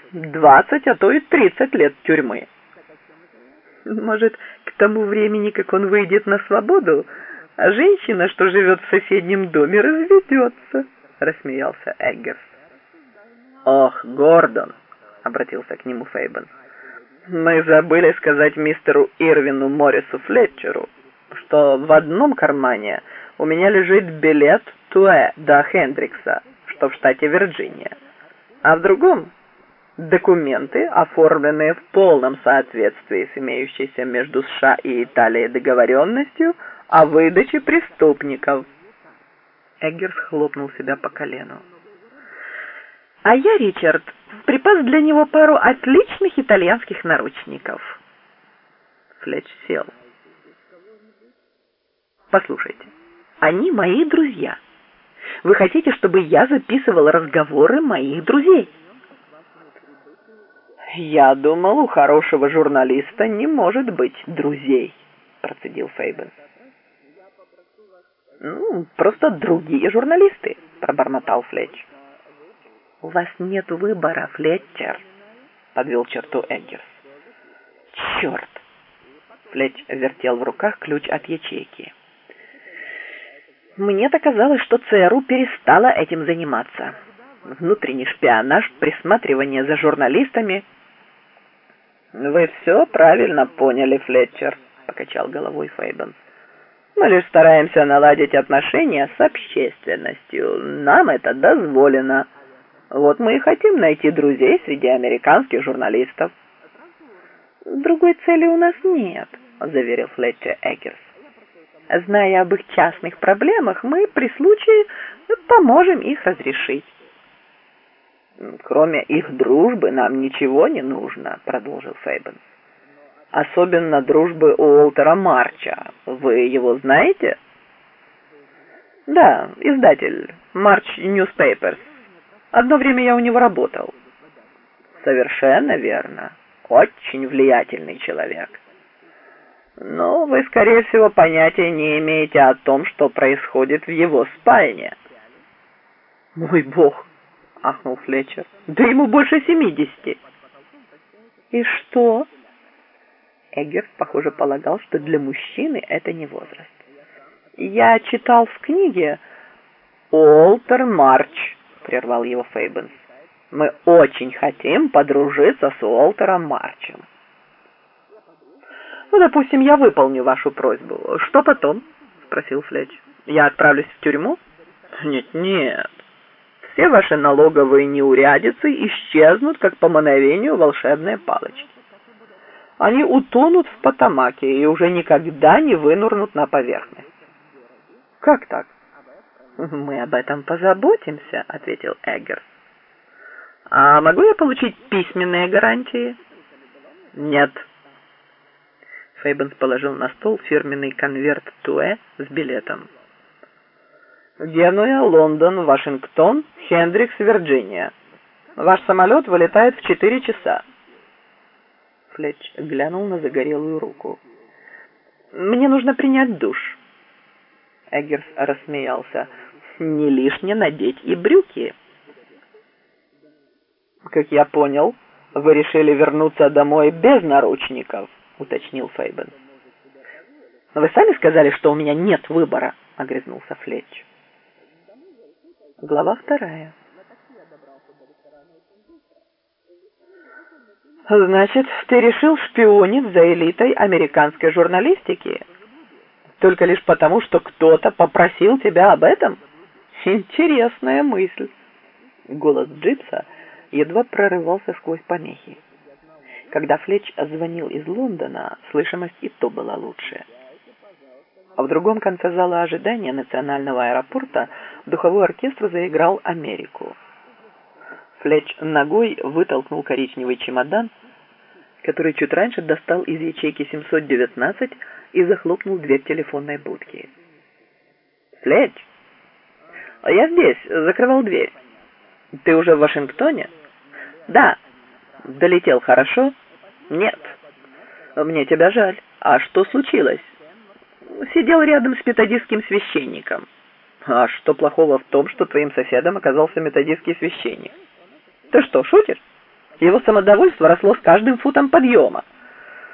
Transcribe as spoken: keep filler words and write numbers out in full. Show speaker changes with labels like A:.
A: двадцать, а то и тридцать лет тюрьмы. Может, к тому времени, как он выйдет на свободу, а женщина, что живет в соседнем доме, разведется, рассмеялся Эггерс. Ох, Гордон, обратился к нему Фейбен, мы забыли сказать мистеру Ирвину Моррису Флетчеру, что в одном кармане у меня лежит билет Туэ до Хендрикса, что в штате Вирджиния, а в другом документы, оформленные в полном соответствии с имеющейся между США и Италией договоренностью о выдаче преступников. Эггерс хлопнул себя по колену. А я, Ричард, припас для него пару отличных итальянских наручников. Флетч сел. Послушайте, они мои друзья. Вы хотите, чтобы я записывал разговоры моих друзей? Я думал, у хорошего журналиста не может быть друзей, процедил Фейбен. Ну, просто другие журналисты, пробормотал Флетч. У вас нет выбора, Флетчер, подвел черту Эггерс. Черт! Флетч вертел в руках ключ от ячейки. Мне-то казалось, что ЦРУ перестала этим заниматься. Внутренний шпионаж, присматривание за журналистами. Вы все правильно поняли, Флетчер, покачал головой Фейбен. Мы лишь стараемся наладить отношения с общественностью. Нам это дозволено. Вот мы и хотим найти друзей среди американских журналистов. Другой цели у нас нет, заверил Флетчер Эггерс. Зная об их частных проблемах, мы при случае поможем их разрешить. Кроме их дружбы нам ничего не нужно, продолжил Фейбен. Особенно дружбы Уолтера Марча. Вы его знаете? Да, издатель March Newspapers. Одно время я у него работал. Совершенно верно. Очень влиятельный человек. Но вы, скорее всего, понятия не имеете о том, что происходит в его спальне. Мой бог, ахнул Флетчер. Да ему больше семидесяти. И что? Эггерс, похоже, полагал, что для мужчины это не возраст. Я читал в книге Уолтер Марч, прервал его Фейбенс. Мы очень хотим подружиться с Уолтером Марчем. Ну, допустим, я выполню вашу просьбу. Что потом? Спросил Флетч. Я отправлюсь в тюрьму? Нет, нет. Все ваши налоговые неурядицы исчезнут, как по мановению волшебной палочки. Они утонут в Потамаке и уже никогда не вынурнут на поверхность. Как так? Мы об этом позаботимся, ответил Эггерс. А могу я получить письменные гарантии? Нет. Фейбенс положил на стол фирменный конверт Туэ с билетом. Генуя, Лондон, Вашингтон, Хендрикс, Вирджиния. Ваш самолет вылетает в четыре часа. Флетч глянул на загорелую руку. Мне нужно принять душ. Эггерс рассмеялся. Не лишне надеть и брюки. Как я понял, вы решили вернуться домой без наручников, уточнил Фейбен. Вы сами сказали, что у меня нет выбора, огрызнулся Флетч. Глава вторая. Значит, ты решил шпионить за элитой американской журналистики? Только лишь потому, что кто-то попросил тебя об этом? Интересная мысль. Голос Джипса едва прорывался сквозь помехи. Когда Флетч звонил из Лондона, слышимость и то была лучше. А в другом конце зала ожидания национального аэропорта духовой оркестр заиграл «Америку». Флетч ногой вытолкнул коричневый чемодан, который чуть раньше достал из ячейки семьсот девятнадцать и захлопнул дверь телефонной будки. «Флетч, я здесь, закрывал дверь. Ты уже в Вашингтоне?» «Да». «Долетел хорошо?» «Нет». «Мне тебя жаль. А что случилось?» «Сидел рядом с методистским священником». «А что плохого в том, что твоим соседом оказался методистский священник?» «Ты что, шутишь?» Его самодовольство росло с каждым футом подъема.